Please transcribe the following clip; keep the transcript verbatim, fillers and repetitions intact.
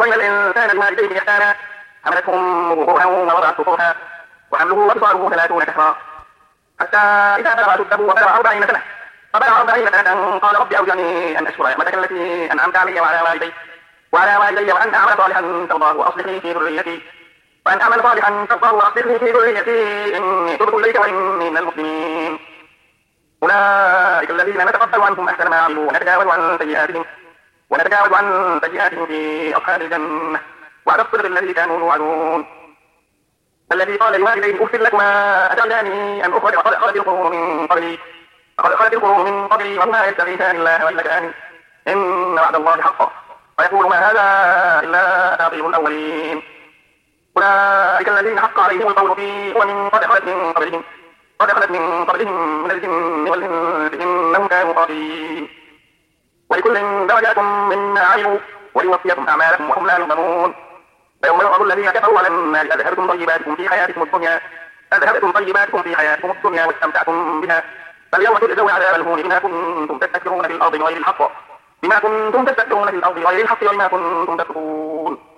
ووصينا الإنسان بوالديه إحسانا حملته أمه كرها ووضعته كرها وحمله وفصاله ثلاثون شهرا حتى إذا بلغ أشده وبلغ أربعين سنة فبلغ أربعين سنة قال رب أوزعني أن أشكر نعمتك التي أنعمت علي وعلى والدي وعلى والدي وأن أعمل صالحا ترضاه وأصلح لي في ذريتي وأن أعمل صالحا ترضاه وأصلح لي في ذريتي إني تبت إليك وإني من المسلمين. أولئك الذين نتقبل عنهم أحسن ما عملوا ونتجاوز عن سيئاتهم ونتجاوز عن سيئاتهم في أصحاب الجنة وعلى الصدق الذي كانوا يوعدون. الذي قال لوالديه أغفر لكما أتعداني أن أخرج وقد خلت القرون من قبلي وقد خلت القرون من قبلي وهما يستغيثان الله ويلك آمن إن وعد الله حق ويقول ما هذا إلا أساطير الأولين. أولئك الذين حق عليهم القول في أمم قد خلت من قبلهم قد خلت من قبلهم من الجن والإنس إنهم كانوا خاسرين. ولكل درجات مما عملوا وليوفيكم أعمالكم وهم لا يظلمون. فيوم يعرض الذين كفروا على النار أذهبتم طيباتكم في حياتكم الدنيا أذهبتم طيباتكم في حياتكم الدنيا واستمتعتم بها فاليوم تجزون عذاب الهون بما كنتم تستكبرون في الأرض بغير الحق بما كنتم تستكبرون في الأرض بغير الحق وبما كنتم تكفرون.